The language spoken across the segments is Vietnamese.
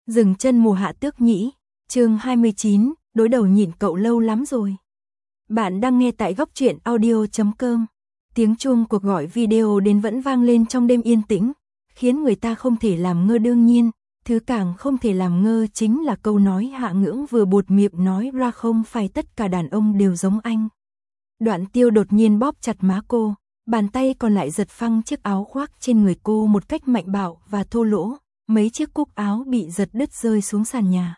Dừng chân mùa hạ tước nhĩ, chương 29, đối đầu nhịn cậu lâu lắm rồi. Bạn đang nghe tại góc truyện audio.com. Tiếng chuông cuộc gọi video đến vẫn vang lên trong đêm yên tĩnh, khiến người ta không thể làm ngơ. Đương nhiên, thứ càng không thể làm ngơ chính là câu nói Hạ Ngưỡng vừa buột miệng nói ra, không phải tất cả đàn ông đều giống anh. Đoạn Tiêu đột nhiên bóp chặt má cô, bàn tay còn lại giật phăng chiếc áo khoác trên người cô một cách mạnh bạo và thô lỗ. Mấy chiếc cúc áo bị giật đứt rơi xuống sàn nhà.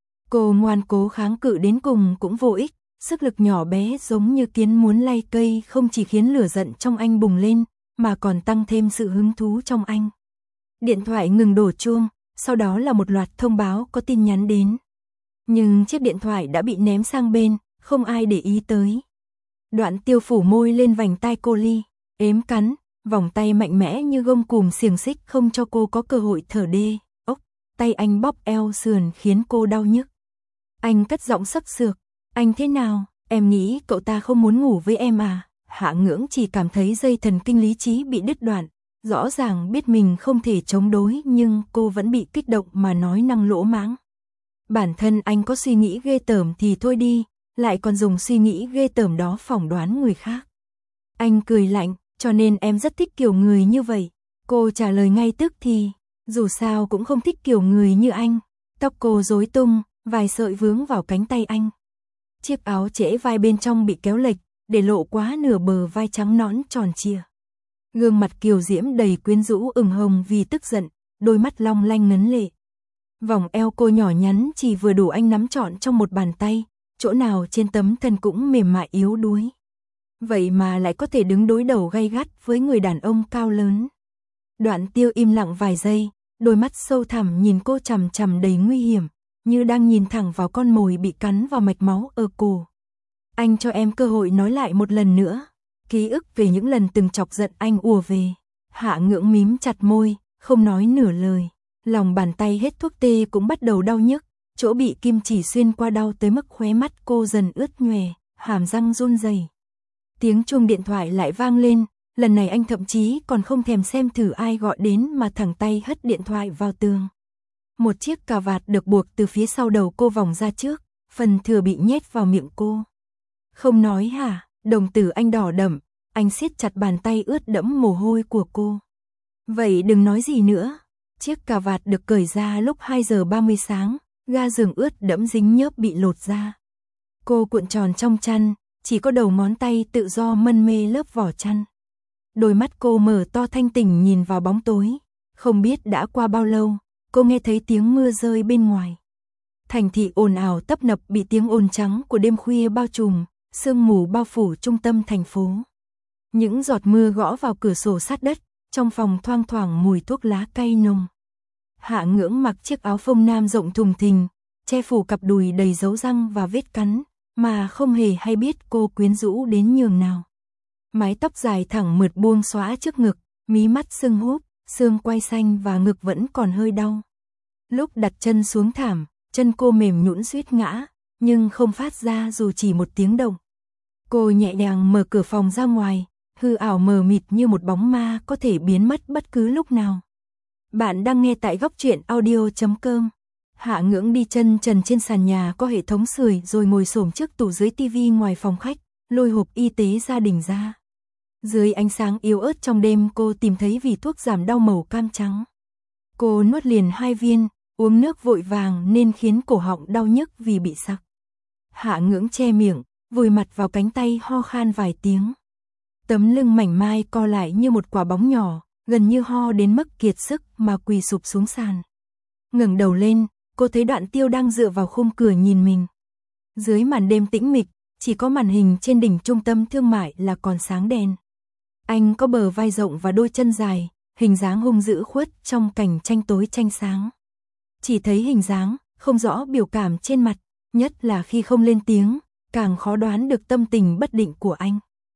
Cô ngoan cố kháng cự đến cùng cũng vô ích, sức lực nhỏ bé giống như kiến muốn lay cây không chỉ khiến lửa giận trong anh bùng lên, mà còn tăng thêm sự hứng thú trong anh. Điện thoại ngừng đổ chuông, sau đó là một loạt thông báo có tin nhắn đến. Nhưng chiếc điện thoại đã bị ném sang bên, không ai để ý tới. Đoạn Tiêu phủ môi lên vành tai cô Ly, ếm cắn. Vòng tay mạnh mẽ như gông cùm xiềng xích không cho cô có cơ hội thở đê. Ốc, tay anh bóp eo sườn khiến cô đau nhức. Anh cất giọng sắc sược. Anh thế nào, em nghĩ cậu ta không muốn ngủ với em à? Hạ Ngưỡng chỉ cảm thấy dây thần kinh lý trí bị đứt đoạn. Rõ ràng biết mình không thể chống đối nhưng cô vẫn bị kích động mà nói năng lỗ mãng. Bản thân anh có suy nghĩ ghê tởm thì thôi đi, lại còn dùng suy nghĩ ghê tởm đó phỏng đoán người khác. Anh cười lạnh. Cho nên em rất thích kiểu người như vậy. Cô trả lời ngay tức thì, dù sao cũng không thích kiểu người như anh. Tóc cô rối tung, vài sợi vướng vào cánh tay anh. Chiếc áo trễ vai bên trong bị kéo lệch, để lộ quá nửa bờ vai trắng nõn tròn trịa. Gương mặt kiều diễm đầy quyến rũ ửng hồng vì tức giận, đôi mắt long lanh ngấn lệ. Vòng eo cô nhỏ nhắn chỉ vừa đủ anh nắm trọn trong một bàn tay, chỗ nào trên tấm thân cũng mềm mại yếu đuối. Vậy mà lại có thể đứng đối đầu gay gắt với người đàn ông cao lớn. Đoạn Tiêu im lặng vài giây, đôi mắt sâu thẳm nhìn cô chằm chằm đầy nguy hiểm, như đang nhìn thẳng vào con mồi bị cắn vào mạch máu ở cổ. Anh cho em cơ hội nói lại một lần nữa. Ký ức về những lần từng chọc giận anh ùa về. Hạ Ngưỡng mím chặt môi, không nói nửa lời. Lòng bàn tay hết thuốc tê cũng bắt đầu đau nhức, chỗ bị kim chỉ xuyên qua đau tới mức khóe mắt cô dần ướt nhòe, hàm răng run rẩy. Tiếng chuông điện thoại lại vang lên, lần này anh thậm chí còn không thèm xem thử ai gọi đến mà thẳng tay hất điện thoại vào tường. Một chiếc cà vạt được buộc từ phía sau đầu cô vòng ra trước, phần thừa bị nhét vào miệng cô. Không nói hả? Đồng tử anh đỏ đậm, anh siết chặt bàn tay ướt đẫm mồ hôi của cô. Vậy đừng nói gì nữa. Chiếc cà vạt được cởi ra lúc 2 giờ 30 sáng, ga giường ướt đẫm dính nhớp bị lột ra. Cô cuộn tròn trong chăn. Chỉ có đầu ngón tay tự do mân mê lớp vỏ chăn. Đôi mắt cô mở to thanh tỉnh nhìn vào bóng tối. Không biết đã qua bao lâu, cô nghe thấy tiếng mưa rơi bên ngoài. Thành thị ồn ào tấp nập bị tiếng ồn trắng của đêm khuya bao trùm, sương mù bao phủ trung tâm thành phố. Những giọt mưa gõ vào cửa sổ sát đất, trong phòng thoang thoảng mùi thuốc lá cay nồng. Hạ Ngưỡng mặc chiếc áo phông nam rộng thùng thình, che phủ cặp đùi đầy dấu răng và vết cắn. Mà không hề hay biết cô quyến rũ đến nhường nào. Mái tóc dài thẳng mượt buông xõa trước ngực, mí mắt sưng húp, xương quai xanh và ngực vẫn còn hơi đau. Lúc đặt chân xuống thảm, chân cô mềm nhũn suýt ngã, nhưng không phát ra dù chỉ một tiếng động. Cô nhẹ nhàng mở cửa phòng ra ngoài, hư ảo mờ mịt như một bóng ma có thể biến mất bất cứ lúc nào. Bạn đang nghe tại góc truyện audio.com. Hạ Ngưỡng đi chân trần trên sàn nhà có hệ thống sưởi rồi ngồi xổm trước tủ dưới tivi ngoài phòng khách, lôi hộp y tế gia đình ra. Dưới ánh sáng yếu ớt trong đêm cô tìm thấy vỉ thuốc giảm đau màu cam trắng. Cô nuốt liền 2 viên, uống nước vội vàng nên khiến cổ họng đau nhức vì bị sặc. Hạ Ngưỡng che miệng, vùi mặt vào cánh tay ho khan vài tiếng. Tấm lưng mảnh mai co lại như một quả bóng nhỏ, gần như ho đến mức kiệt sức mà quỳ sụp xuống sàn. Ngẩng đầu lên, cô thấy Đoạn Tiêu đang dựa vào khung cửa nhìn mình. Dưới màn đêm tĩnh mịch, chỉ có màn hình trên đỉnh trung tâm thương mại là còn sáng đèn. Anh có bờ vai rộng và đôi chân dài, hình dáng hung dữ khuất trong cảnh tranh tối tranh sáng. Chỉ thấy hình dáng, không rõ biểu cảm trên mặt, nhất là khi không lên tiếng, càng khó đoán được tâm tình bất định của anh.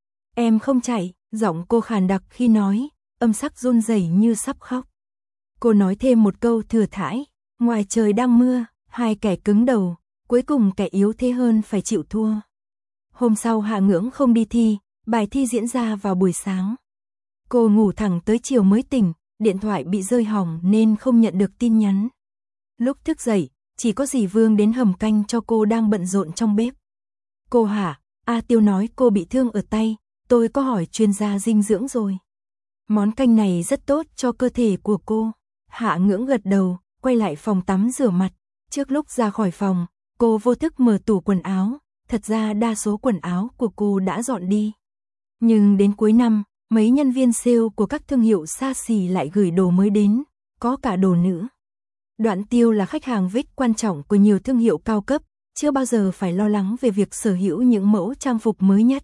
Em không chạy, giọng cô khàn đặc khi nói, âm sắc run rẩy như sắp khóc. Cô nói thêm một câu thừa thãi. Ngoài trời đang mưa, hai kẻ cứng đầu, cuối cùng kẻ yếu thế hơn phải chịu thua. Hôm sau Hạ Ngưỡng không đi thi, bài thi diễn ra vào buổi sáng. Cô ngủ thẳng tới chiều mới tỉnh, điện thoại bị rơi hỏng nên không nhận được tin nhắn. Lúc thức dậy, chỉ có dì Vương đến hầm canh cho cô đang bận rộn trong bếp. Cô hả? A Tiêu nói cô bị thương ở tay, tôi có hỏi chuyên gia dinh dưỡng rồi. Món canh này rất tốt cho cơ thể của cô. Hạ Ngưỡng gật đầu, quay lại phòng tắm rửa mặt. Trước lúc ra khỏi phòng, cô vô thức mở tủ quần áo, thật ra đa số quần áo của cô đã dọn đi. Nhưng đến cuối năm, mấy nhân viên sale của các thương hiệu xa xỉ lại gửi đồ mới đến, có cả đồ nữ. Đoạn Tiêu là khách hàng VIP quan trọng của nhiều thương hiệu cao cấp, chưa bao giờ phải lo lắng về việc sở hữu những mẫu trang phục mới nhất.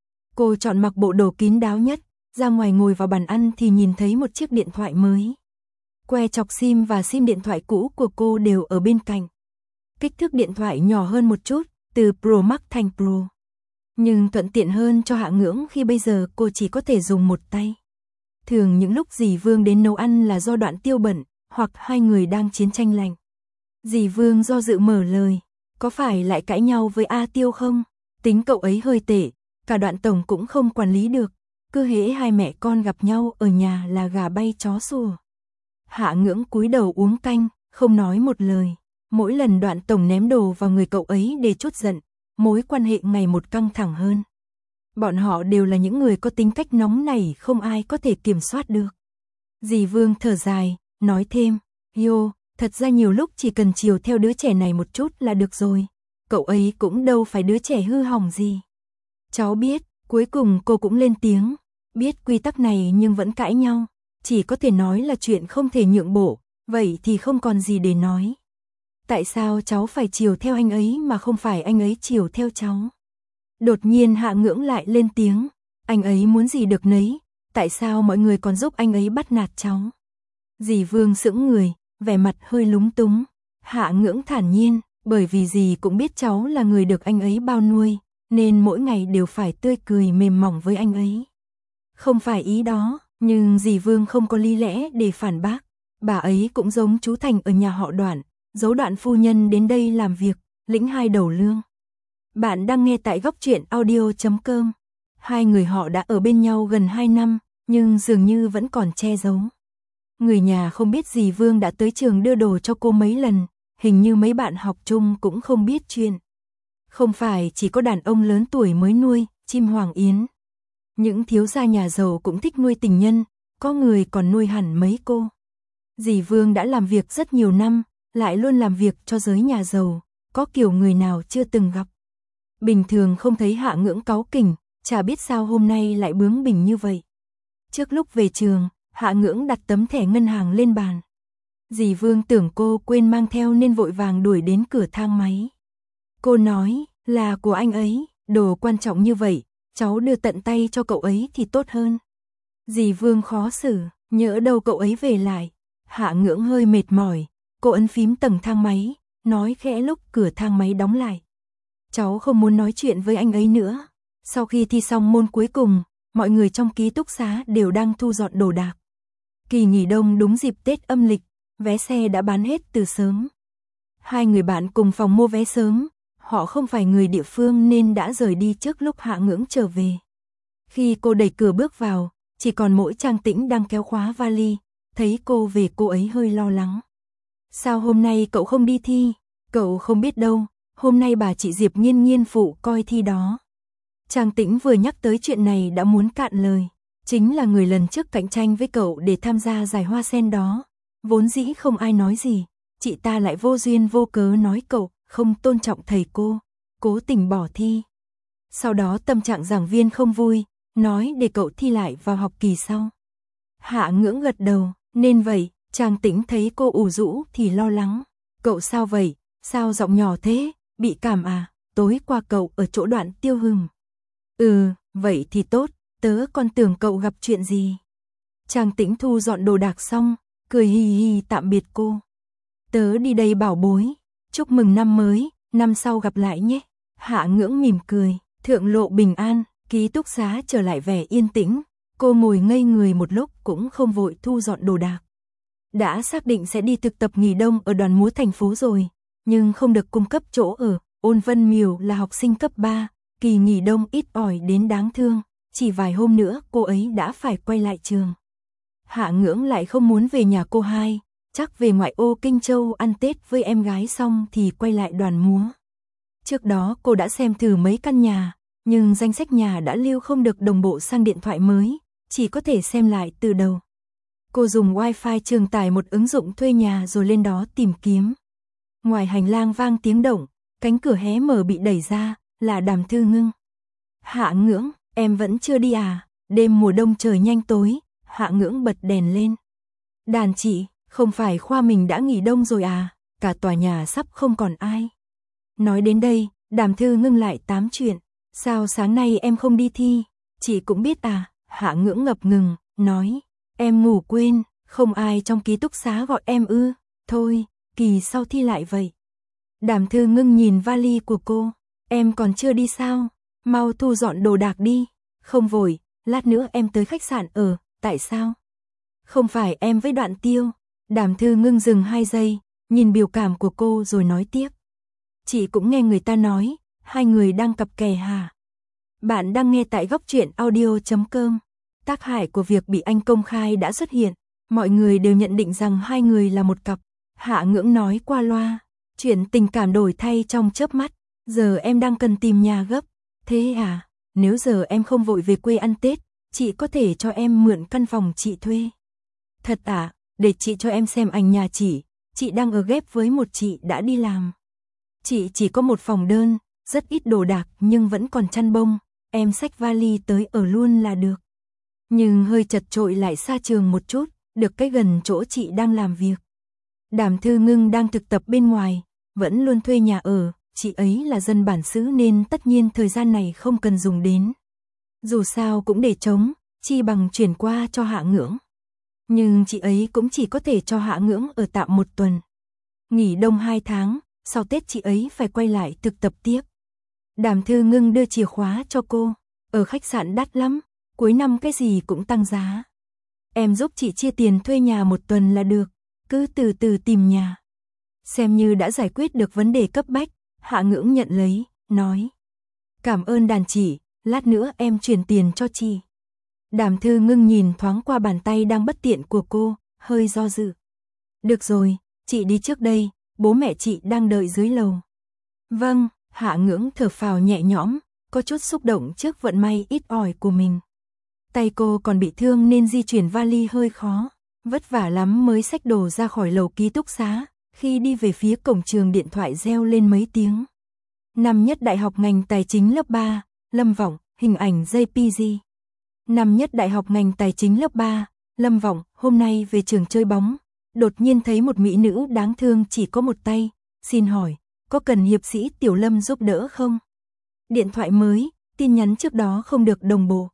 Cô chọn mặc bộ đồ kín đáo nhất, ra ngoài ngồi vào bàn ăn thì nhìn thấy một chiếc điện thoại mới. Que chọc sim và sim điện thoại cũ của cô đều ở bên cạnh. Kích thước điện thoại nhỏ hơn một chút, từ Pro Max thành Pro. Nhưng thuận tiện hơn cho Hạ Ngưỡng khi bây giờ cô chỉ có thể dùng một tay. Thường những lúc dì Vương đến nấu ăn là do Đoạn Tiêu bận, hoặc hai người đang chiến tranh lạnh. Dì Vương do dự mở lời, có phải lại cãi nhau với A Tiêu không? Tính cậu ấy hơi tệ, cả Đoạn tổng cũng không quản lý được, cứ hễ hai mẹ con gặp nhau ở nhà là gà bay chó sủa. Hạ Ngưỡng cúi đầu uống canh, không nói một lời. Mỗi lần Đoạn tổng ném đồ vào người cậu ấy để trút giận, mối quan hệ ngày một căng thẳng hơn. Bọn họ đều là những người có tính cách nóng nảy không ai có thể kiểm soát được. Dì Vương thở dài, nói thêm, Yo, thật ra nhiều lúc chỉ cần chiều theo đứa trẻ này một chút là được rồi. Cậu ấy cũng đâu phải đứa trẻ hư hỏng gì. Cháu biết, cuối cùng cô cũng lên tiếng, biết quy tắc này nhưng vẫn cãi nhau. Chỉ có thể nói là chuyện không thể nhượng bộ, vậy thì không còn gì để nói. Tại sao cháu phải chiều theo anh ấy mà không phải anh ấy chiều theo cháu? Đột nhiên Hạ Ngưỡng lại lên tiếng, anh ấy muốn gì được nấy, tại sao mọi người còn giúp anh ấy bắt nạt cháu? Dì Vương sững người, vẻ mặt hơi lúng túng. Hạ Ngưỡng thản nhiên, bởi vì dì cũng biết cháu là người được anh ấy bao nuôi, nên mỗi ngày đều phải tươi cười mềm mỏng với anh ấy. Không phải ý đó, nhưng dì Vương không có lý lẽ để phản bác. Bà ấy cũng giống chú Thành ở nhà họ Đoạn, giấu Đoạn phu nhân đến đây làm việc, lĩnh 2 đầu lương. Bạn đang nghe tại Góc Truyện Audio.com. Hai người họ đã ở bên nhau gần 2 năm, nhưng dường như vẫn còn che giấu. Người nhà không biết dì Vương đã tới trường đưa đồ cho cô mấy lần, hình như mấy bạn học chung cũng không biết chuyện. Không phải chỉ có đàn ông lớn tuổi mới nuôi, chim hoàng yến. Những thiếu gia nhà giàu cũng thích nuôi tình nhân, có người còn nuôi hẳn mấy cô. Dì Vương đã làm việc rất nhiều năm, lại luôn làm việc cho giới nhà giàu, có kiểu người nào chưa từng gặp. Bình thường không thấy Hạ Ngưỡng cáu kỉnh, chả biết sao hôm nay lại bướng bỉnh như vậy. Trước lúc về trường, Hạ Ngưỡng đặt tấm thẻ ngân hàng lên bàn. Dì Vương tưởng cô quên mang theo nên vội vàng đuổi đến cửa thang máy. Cô nói, là của anh ấy, đồ quan trọng như vậy, cháu đưa tận tay cho cậu ấy thì tốt hơn. Dì Vương khó xử, nhỡ đâu cậu ấy về lại. Hạ Ngưỡng hơi mệt mỏi, cô ấn phím tầng thang máy, nói khẽ lúc cửa thang máy đóng lại. Cháu không muốn nói chuyện với anh ấy nữa. Sau khi thi xong môn cuối cùng, mọi người trong ký túc xá đều đang thu dọn đồ đạc. Kỳ nghỉ đông đúng dịp Tết âm lịch, vé xe đã bán hết từ sớm. Hai người bạn cùng phòng mua vé sớm, họ không phải người địa phương nên đã rời đi trước lúc Hạ Ngưỡng trở về. Khi cô đẩy cửa bước vào, chỉ còn mỗi Trang Tĩnh đang kéo khóa vali, thấy cô về cô ấy hơi lo lắng. Sao hôm nay cậu không đi thi? Cậu không biết đâu, hôm nay bà chị Diệp Nghiên Nghiên phụ coi thi đó. Trang Tĩnh vừa nhắc tới chuyện này đã muốn cạn lời. Chính là người lần trước cạnh tranh với cậu để tham gia giải hoa sen đó. Vốn dĩ không ai nói gì, chị ta lại vô duyên vô cớ nói cậu không tôn trọng thầy cô, cố tình bỏ thi. Sau đó tâm trạng giảng viên không vui, nói để cậu thi lại vào học kỳ sau. Hạ Ngưỡng gật đầu, nên vậy, Trang Tĩnh thấy cô ủ rũ thì lo lắng. Cậu sao vậy, sao giọng nhỏ thế, bị cảm à, tối qua cậu ở chỗ Đoạn Tiêu hừm. Vậy thì tốt, tớ còn tưởng cậu gặp chuyện gì. Trang Tĩnh thu dọn đồ đạc xong, cười hì hì tạm biệt cô. Tớ đi đây bảo bối, chúc mừng năm mới, năm sau gặp lại nhé. Hạ Ngưỡng mỉm cười, thượng lộ bình an, ký túc xá trở lại vẻ yên tĩnh. Cô ngồi ngây người một lúc cũng không vội thu dọn đồ đạc. Đã xác định sẽ đi thực tập nghỉ đông ở đoàn múa thành phố rồi, nhưng không được cung cấp chỗ ở. Ôn Vân Miều là học sinh cấp 3, kỳ nghỉ đông ít ỏi đến đáng thương, chỉ vài hôm nữa cô ấy đã phải quay lại trường. Hạ Ngưỡng lại không muốn về nhà cô hai, chắc về ngoại ô Kinh Châu ăn Tết với em gái xong thì quay lại đoàn múa. Trước đó cô đã xem thử mấy căn nhà, nhưng danh sách nhà đã lưu không được đồng bộ sang điện thoại mới, chỉ có thể xem lại từ đầu. Cô dùng Wi-Fi trường tải một ứng dụng thuê nhà rồi lên đó tìm kiếm. Ngoài hành lang vang tiếng động, cánh cửa hé mở bị đẩy ra, là Đàm Thư Ngưng. Hạ Ngưỡng, em vẫn chưa đi à? Đêm mùa đông trời nhanh tối, Hạ Ngưỡng bật đèn lên. Đàn chị, không phải khoa mình đã nghỉ đông rồi à? Cả tòa nhà sắp không còn ai. Nói đến đây, Đàm Thư Ngưng lại tám chuyện. Sao sáng nay em không đi thi? Chị cũng biết à? Hạ Ngưỡng ngập ngừng, nói. Em ngủ quên, không ai trong ký túc xá gọi em ư? Thôi, kỳ sau thi lại vậy. Đàm Thư Ngưng nhìn vali của cô. Em còn chưa đi sao? Mau thu dọn đồ đạc đi. Không vội, lát nữa em tới khách sạn ở. Tại sao? Không phải em với Đoạn Tiêu. Đàm Thư Ngưng dừng 2 giây, nhìn biểu cảm của cô rồi nói tiếp. Chị cũng nghe người ta nói, hai người đang cặp kè hả? Bạn đang nghe tại góc truyện audio.com. Tác hại của việc bị anh công khai đã xuất hiện. Mọi người đều nhận định rằng hai người là một cặp. Hạ Ngưỡng nói qua loa. Chuyện tình cảm đổi thay trong chớp mắt. Giờ em đang cần tìm nhà gấp. Thế à? Nếu giờ em không vội về quê ăn Tết, chị có thể cho em mượn căn phòng chị thuê. Thật à? Để chị cho em xem ảnh nhà chị. Chị đang ở ghép với một chị đã đi làm. Chị chỉ có một phòng đơn, rất ít đồ đạc nhưng vẫn còn chăn bông. Em xách vali tới ở luôn là được. Nhưng hơi chật chội lại xa trường một chút, được cái gần chỗ chị đang làm việc. Đàm Thư Ngưng đang thực tập bên ngoài, vẫn luôn thuê nhà ở, chị ấy là dân bản xứ nên tất nhiên thời gian này không cần dùng đến. Dù sao cũng để trống, chi bằng chuyển qua cho Hạ Ngưỡng. Nhưng chị ấy cũng chỉ có thể cho Hạ Ngưỡng ở tạm 1 tuần. Nghỉ đông 2 tháng, sau Tết chị ấy phải quay lại thực tập tiếp. Đàm Thư Ngưng đưa chìa khóa cho cô, ở khách sạn đắt lắm, cuối năm cái gì cũng tăng giá. Em giúp chị chia tiền thuê nhà 1 tuần là được, cứ từ từ tìm nhà. Xem như đã giải quyết được vấn đề cấp bách, Hạ Ngưỡng nhận lấy, nói. Cảm ơn đàn chị, lát nữa em chuyển tiền cho chị. Đàm Thư Ngưng nhìn thoáng qua bàn tay đang bất tiện của cô, hơi do dự. Được rồi, chị đi trước đây, bố mẹ chị đang đợi dưới lầu. Vâng, Hạ Ngưỡng thở phào nhẹ nhõm, có chút xúc động trước vận may ít ỏi của mình. Tay cô còn bị thương nên di chuyển vali hơi khó, vất vả lắm mới xách đồ ra khỏi lầu ký túc xá, khi đi về phía cổng trường điện thoại reo lên mấy tiếng. Năm nhất đại học ngành tài chính lớp 3, Lâm Vọng, hình ảnh JPG. Năm nhất đại học ngành tài chính lớp 3, Lâm Vọng, hôm nay về trường chơi bóng, đột nhiên thấy một mỹ nữ đáng thương chỉ có một tay, xin hỏi, có cần hiệp sĩ Tiểu Lâm giúp đỡ không? Điện thoại mới, tin nhắn trước đó không được đồng bộ.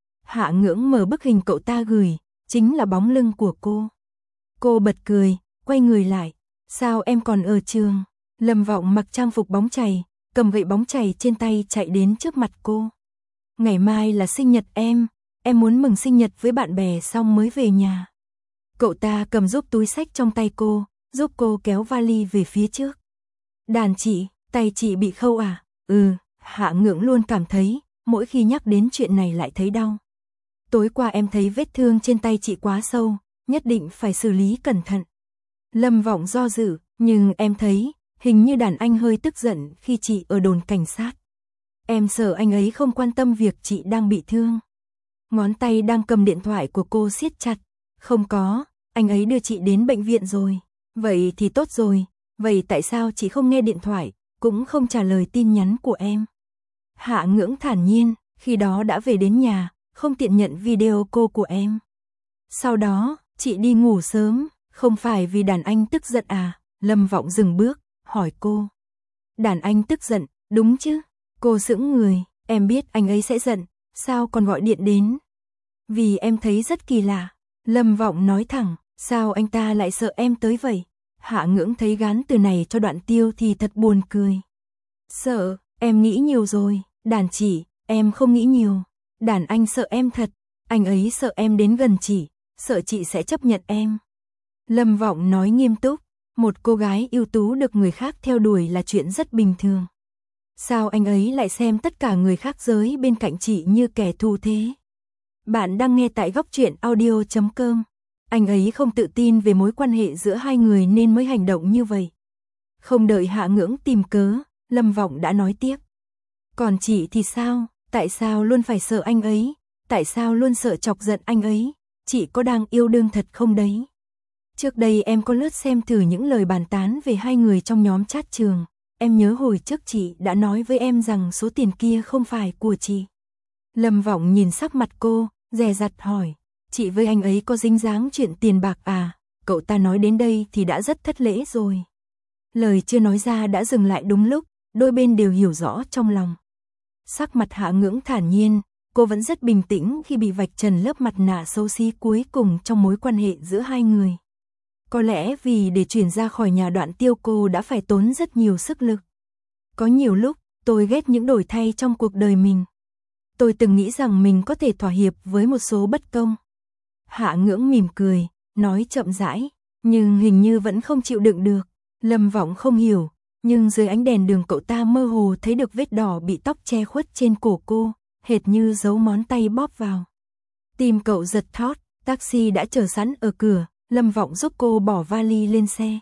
Hạ Ngưỡng mở bức hình cậu ta gửi, chính là bóng lưng của cô. Cô bật cười, quay người lại, sao em còn ở trường? Lâm Vọng mặc trang phục bóng chày, cầm gậy bóng chày trên tay chạy đến trước mặt cô. Ngày mai là sinh nhật em muốn mừng sinh nhật với bạn bè xong mới về nhà. Cậu ta cầm giúp túi xách trong tay cô, giúp cô kéo vali về phía trước. Đàn chị, tay chị bị khâu à? Hạ Ngưỡng luôn cảm thấy, mỗi khi nhắc đến chuyện này lại thấy đau. Tối qua em thấy vết thương trên tay chị quá sâu, nhất định phải xử lý cẩn thận. Lâm Vọng do dự, nhưng em thấy, hình như đàn anh hơi tức giận khi chị ở đồn cảnh sát. Em sợ anh ấy không quan tâm việc chị đang bị thương. Ngón tay đang cầm điện thoại của cô siết chặt. Không có, anh ấy đưa chị đến bệnh viện rồi. Vậy thì tốt rồi, vậy tại sao chị không nghe điện thoại, cũng không trả lời tin nhắn của em? Hạ Ngưỡng thản nhiên, khi đó đã về đến nhà, không tiện nhận video call của em. Sau đó, chị đi ngủ sớm, không phải vì đàn anh tức giận à? Lâm Vọng dừng bước, hỏi cô. Đàn anh tức giận, đúng chứ? Cô sững người, em biết anh ấy sẽ giận, sao còn gọi điện đến? Vì em thấy rất kỳ lạ. Lâm Vọng nói thẳng, sao anh ta lại sợ em tới vậy? Hạ Ngưỡng thấy gán từ này cho Đoạn Tiêu thì thật buồn cười. Sợ, em nghĩ nhiều rồi, đàn chị, em không nghĩ nhiều. Đàn anh sợ em thật, anh ấy sợ em đến gần chị, sợ chị sẽ chấp nhận em. Lâm Vọng nói nghiêm túc, một cô gái ưu tú được người khác theo đuổi là chuyện rất bình thường. Sao anh ấy lại xem tất cả người khác giới bên cạnh chị như kẻ thù thế? Bạn đang nghe tại góc truyện audio.com. Anh ấy không tự tin về mối quan hệ giữa hai người nên mới hành động như vậy. Không đợi Hạ Ngưỡng tìm cớ, Lâm Vọng đã nói tiếp. Còn chị thì sao, tại sao luôn phải sợ anh ấy, tại sao luôn sợ chọc giận anh ấy, chị có đang yêu đương thật không đấy? Trước đây em có lướt xem thử những lời bàn tán về hai người trong nhóm chat trường, em nhớ hồi trước chị đã nói với em rằng số tiền kia không phải của chị. Lâm Vọng nhìn sắc mặt cô, dè dặt hỏi, chị với anh ấy có dính dáng chuyện tiền bạc à? Cậu ta nói đến đây thì đã rất thất lễ rồi. Lời chưa nói ra đã dừng lại đúng lúc, đôi bên đều hiểu rõ trong lòng. Sắc mặt Hạ Ngưỡng thản nhiên, cô vẫn rất bình tĩnh khi bị vạch trần lớp mặt nạ xấu xí cuối cùng trong mối quan hệ giữa hai người. Có lẽ vì để chuyển ra khỏi nhà Đoạn Tiêu cô đã phải tốn rất nhiều sức lực. Có nhiều lúc, tôi ghét những đổi thay trong cuộc đời mình. Tôi từng nghĩ rằng mình có thể thỏa hiệp với một số bất công. Hạ Ngưỡng mỉm cười, nói chậm rãi, nhưng hình như vẫn không chịu đựng được. Lâm Vọng không hiểu, nhưng dưới ánh đèn đường cậu ta mơ hồ thấy được vết đỏ bị tóc che khuất trên cổ cô, hệt như dấu ngón tay bóp vào. Tim cậu giật thót, taxi đã chờ sẵn ở cửa, Lâm Vọng giúp cô bỏ vali lên xe.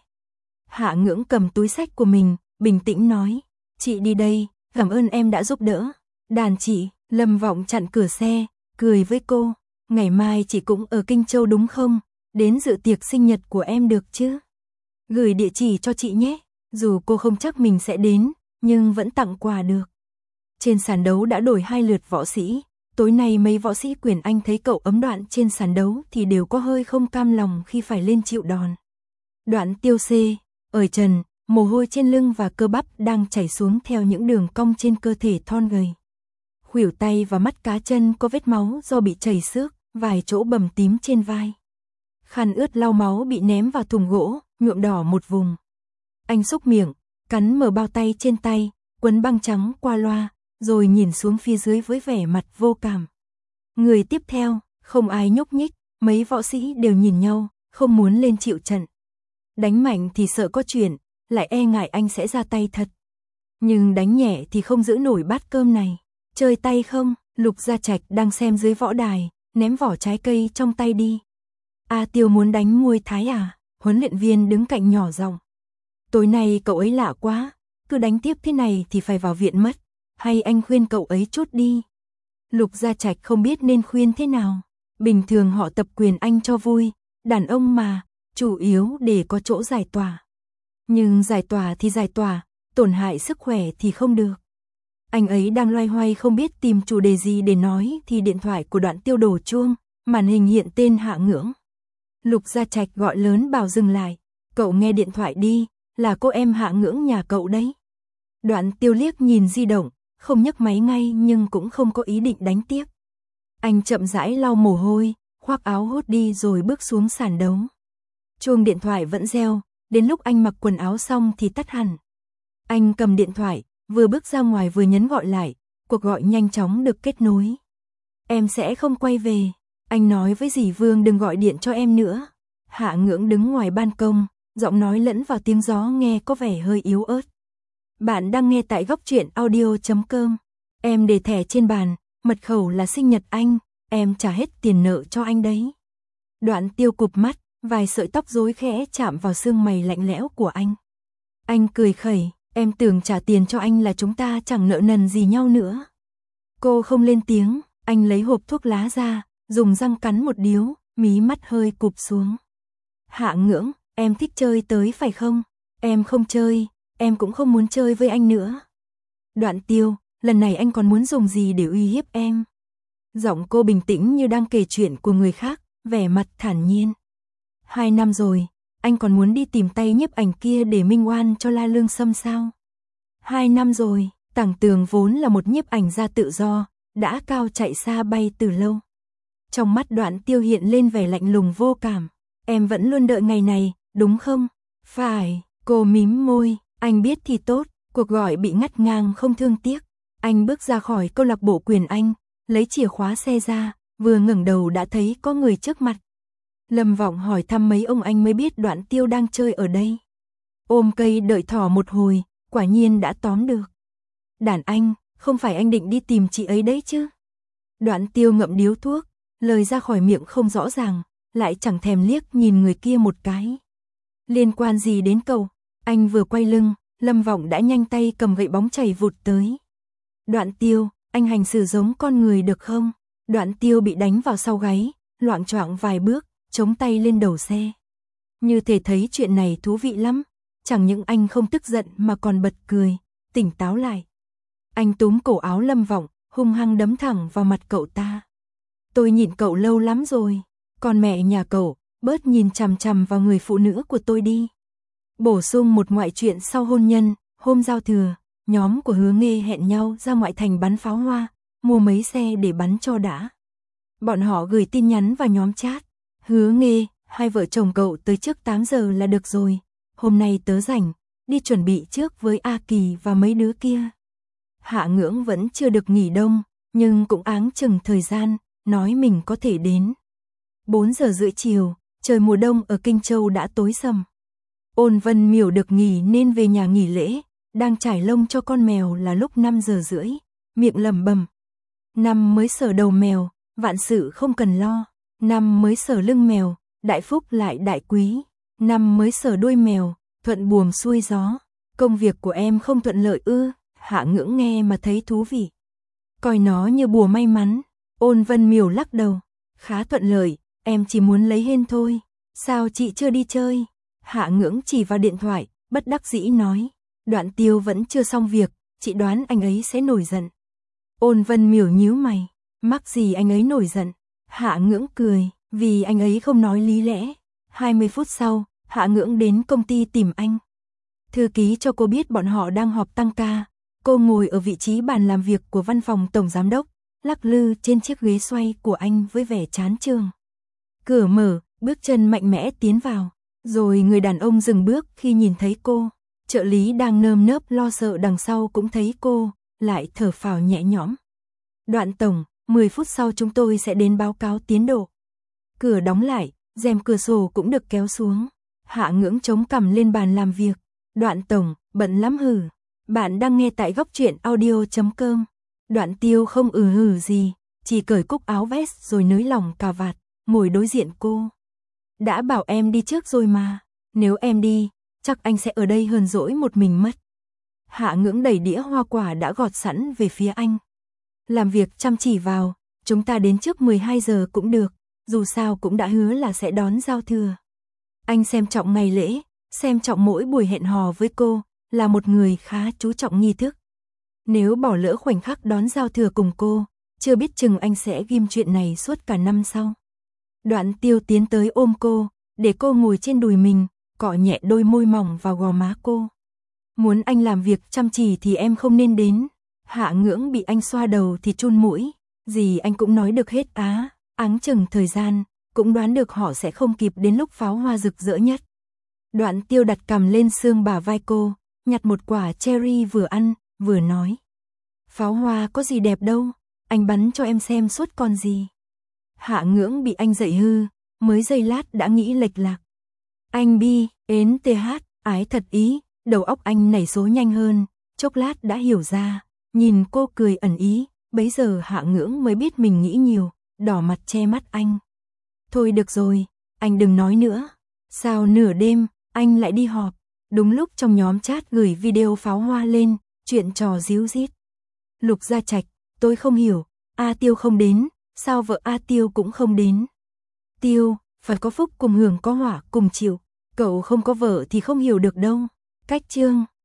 Hạ Ngưỡng cầm túi xách của mình, bình tĩnh nói, chị đi đây, cảm ơn em đã giúp đỡ. Đàn chị, Lâm Vọng chặn cửa xe, cười với cô, ngày mai chị cũng ở Kinh Châu đúng không? Đến dự tiệc sinh nhật của em được chứ? Gửi địa chỉ cho chị nhé, dù cô không chắc mình sẽ đến, nhưng vẫn tặng quà được. Trên sàn đấu đã đổi 2 lượt võ sĩ, tối nay mấy võ sĩ quyền Anh thấy cậu ấm Đoạn trên sàn đấu thì đều có hơi không cam lòng khi phải lên chịu đòn. Đoạn Tiêu C, ở trần, mồ hôi trên lưng và cơ bắp đang chảy xuống theo những đường cong trên cơ thể thon gầy. Khuỷu tay và mắt cá chân có vết máu do bị chảy xước, vài chỗ bầm tím trên vai. Khăn ướt lau máu bị ném vào thùng gỗ, nhuộm đỏ một vùng. Anh xúc miệng, cắn mở bao tay trên tay, quấn băng trắng qua loa, rồi nhìn xuống phía dưới với vẻ mặt vô cảm. Người tiếp theo, không ai nhúc nhích, mấy võ sĩ đều nhìn nhau, không muốn lên chịu trận. Đánh mạnh thì sợ có chuyện, lại e ngại anh sẽ ra tay thật. Nhưng đánh nhẹ thì không giữ nổi bát cơm này. Chơi tay không? Lục Gia Trạch đang xem dưới võ đài, ném vỏ trái cây trong tay đi. A Tiêu muốn đánh Muay Thái à? Huấn luyện viên đứng cạnh nhỏ giọng. Tối nay cậu ấy lạ quá, cứ đánh tiếp thế này thì phải vào viện mất. Hay anh khuyên cậu ấy chút đi. Lục Gia Trạch không biết nên khuyên thế nào. Bình thường họ tập quyền Anh cho vui, đàn ông mà, chủ yếu để có chỗ giải tỏa. Nhưng giải tỏa thì giải tỏa, tổn hại sức khỏe thì không được. Anh ấy đang loay hoay không biết tìm chủ đề gì để nói thì điện thoại của Đoạn Tiêu đổ chuông, màn hình hiện tên Hạ Ngưỡng. Lục Gia Trạch gọi lớn bảo dừng lại, cậu nghe điện thoại đi, là cô em Hạ Ngưỡng nhà cậu đấy. Đoạn Tiêu liếc nhìn di động, không nhấc máy ngay nhưng cũng không có ý định đánh tiếp. Anh chậm rãi lau mồ hôi, khoác áo hốt đi rồi bước xuống sàn đấu. Chuông điện thoại vẫn reo, đến lúc anh mặc quần áo xong thì tắt hẳn. Anh cầm điện thoại, vừa bước ra ngoài vừa nhấn gọi lại, cuộc gọi nhanh chóng được kết nối. Em sẽ không quay về, anh nói với dì Vương đừng gọi điện cho em nữa. Hạ Ngưỡng đứng ngoài ban công, giọng nói lẫn vào tiếng gió nghe có vẻ hơi yếu ớt. Bạn đang nghe tại góc truyện audio.com. Em để thẻ trên bàn, mật khẩu là sinh nhật anh, em trả hết tiền nợ cho anh đấy. Đoạn Tiêu cụp mắt, vài sợi tóc rối khẽ chạm vào xương mày lạnh lẽo của anh. Anh cười khẩy, em tưởng trả tiền cho anh là chúng ta chẳng nợ nần gì nhau nữa. Cô không lên tiếng, anh lấy hộp thuốc lá ra, dùng răng cắn một điếu, mí mắt hơi cụp xuống. Hạ Ngưỡng, em thích chơi tới phải không? Em không chơi, em cũng không muốn chơi với anh nữa. Đoạn Tiêu, lần này anh còn muốn dùng gì để uy hiếp em? Giọng cô bình tĩnh như đang kể chuyện của người khác, vẻ mặt thản nhiên. 2 năm rồi, anh còn muốn đi tìm tay nhiếp ảnh kia để minh oan cho La Lương Sâm sao? 2 năm rồi, Tằng Tường vốn là một nhiếp ảnh gia tự do, đã cao chạy xa bay từ lâu. Trong mắt Đoạn Tiêu hiện lên vẻ lạnh lùng vô cảm. Em vẫn luôn đợi ngày này, đúng không? Phải, cô mím môi, anh biết thì tốt, cuộc gọi bị ngắt ngang không thương tiếc. Anh bước ra khỏi câu lạc bộ quyền Anh, lấy chìa khóa xe ra, vừa ngẩng đầu đã thấy có người trước mặt. Lâm Vọng hỏi thăm mấy ông anh mới biết Đoạn Tiêu đang chơi ở đây. Ôm cây đợi thỏ một hồi, quả nhiên đã tóm được. Đàn anh, không phải anh định đi tìm chị ấy đấy chứ? Đoạn Tiêu ngậm điếu thuốc, lời ra khỏi miệng không rõ ràng, lại chẳng thèm liếc nhìn người kia một cái. Liên quan gì đến cậu? Anh vừa quay lưng, Lâm Vọng đã nhanh tay cầm gậy bóng chảy vụt tới. Đoạn Tiêu, anh hành xử giống con người được không? Đoạn Tiêu bị đánh vào sau gáy, loạng choạng vài bước, chống tay lên đầu xe. Như thể thấy chuyện này thú vị lắm, chẳng những anh không tức giận mà còn bật cười, tỉnh táo lại. Anh túm cổ áo Lâm Vọng, hung hăng đấm thẳng vào mặt cậu ta. Tôi nhịn cậu lâu lắm rồi, còn mẹ nhà cậu, bớt nhìn chằm chằm vào người phụ nữ của tôi đi. Bổ sung một ngoại chuyện sau hôn nhân, hôm giao thừa, nhóm của Hứa Nghê hẹn nhau ra ngoại thành bắn pháo hoa, mua mấy xe để bắn cho đã. Bọn họ gửi tin nhắn vào nhóm chat. Hứa Nghê, hai vợ chồng cậu tới trước 8 giờ là được rồi, hôm nay tớ rảnh, đi chuẩn bị trước với A Kỳ và mấy đứa kia. Hạ Ngưỡng vẫn chưa được nghỉ đông, nhưng cũng áng chừng thời gian, nói mình có thể đến. 4 giờ rưỡi chiều, trời mùa đông ở Kinh Châu đã tối sầm. Ôn Vân Miểu được nghỉ nên về nhà nghỉ lễ, đang trải lông cho con mèo là lúc 5 giờ rưỡi, miệng lẩm bẩm. Năm mới sờ đầu mèo, vạn sự không cần lo. Năm mới sờ lưng mèo, đại phúc lại đại quý. Năm mới sờ đuôi mèo, thuận buồm xuôi gió. Công việc của em không thuận lợi ư? Hạ Ngưỡng nghe mà thấy thú vị. Coi nó như bùa may mắn. Ôn Vân Miểu lắc đầu. Khá thuận lợi, em chỉ muốn lấy hên thôi. Sao chị chưa đi chơi? Hạ Ngưỡng chỉ vào điện thoại, bất đắc dĩ nói. Đoạn Tiêu vẫn chưa xong việc, chị đoán anh ấy sẽ nổi giận. Ôn Vân Miểu nhíu mày. Mắc gì anh ấy nổi giận? Hạ Ngưỡng cười, vì anh ấy không nói lý lẽ. 20 phút sau, Hạ Ngưỡng đến công ty tìm anh. Thư ký cho cô biết bọn họ đang họp tăng ca. Cô ngồi ở vị trí bàn làm việc của văn phòng tổng giám đốc, lắc lư trên chiếc ghế xoay của anh với vẻ chán chường. Cửa mở, bước chân mạnh mẽ tiến vào, rồi người đàn ông dừng bước khi nhìn thấy cô. Trợ lý đang nơm nớp lo sợ đằng sau cũng thấy cô, lại thở phào nhẹ nhõm. Đoạn tổng, 10 phút sau chúng tôi sẽ đến báo cáo tiến độ. Cửa đóng lại, rèm cửa sổ cũng được kéo xuống. Hạ Ngưỡng chống cằm lên bàn làm việc. Đoạn tổng, bận lắm hử? Bạn đang nghe tại Góc Truyện Audio.com. Đoạn Tiêu không hử gì, chỉ cởi cúc áo vest rồi nới lỏng cà vạt, ngồi đối diện cô. Đã bảo em đi trước rồi mà, nếu em đi, chắc anh sẽ ở đây hờn dỗi một mình mất. Hạ Ngưỡng đẩy đĩa hoa quả đã gọt sẵn về phía anh. Làm việc chăm chỉ vào, chúng ta đến trước 12 giờ cũng được, dù sao cũng đã hứa là sẽ đón giao thừa. Anh xem trọng ngày lễ, xem trọng mỗi buổi hẹn hò với cô, là một người khá chú trọng nghi thức. Nếu bỏ lỡ khoảnh khắc đón giao thừa cùng cô, chưa biết chừng anh sẽ ghim chuyện này suốt cả năm sau. Đoạn Tiêu tiến tới ôm cô, để cô ngồi trên đùi mình, cọ nhẹ đôi môi mỏng vào gò má cô. Muốn anh làm việc chăm chỉ thì em không nên đến. Hạ Ngưỡng bị anh xoa đầu thì chun mũi, gì anh cũng nói được hết á, áng chừng thời gian, cũng đoán được họ sẽ không kịp đến lúc pháo hoa rực rỡ nhất. Đoạn Tiêu đặt cằm lên xương bả vai cô, nhặt một quả cherry vừa ăn, vừa nói. Pháo hoa có gì đẹp đâu, anh bắn cho em xem suốt con gì. Hạ Ngưỡng bị anh dạy hư, mới giây lát đã nghĩ lệch lạc. Anh bi, ến th, ái thật ý, đầu óc anh nảy số nhanh hơn, chốc lát đã hiểu ra, nhìn cô cười ẩn ý, bấy giờ Hạ Ngưỡng mới biết mình nghĩ nhiều, đỏ mặt che mắt anh. Thôi được rồi, anh đừng nói nữa. Sao nửa đêm, anh lại đi họp? Đúng lúc trong nhóm chat gửi video pháo hoa lên, chuyện trò díu dít. Lục Gia Trạch, tôi không hiểu, A Tiêu không đến, sao vợ A Tiêu cũng không đến? Tiêu, phải có phúc cùng hưởng có họa cùng chịu, cậu không có vợ thì không hiểu được đâu. Cách chương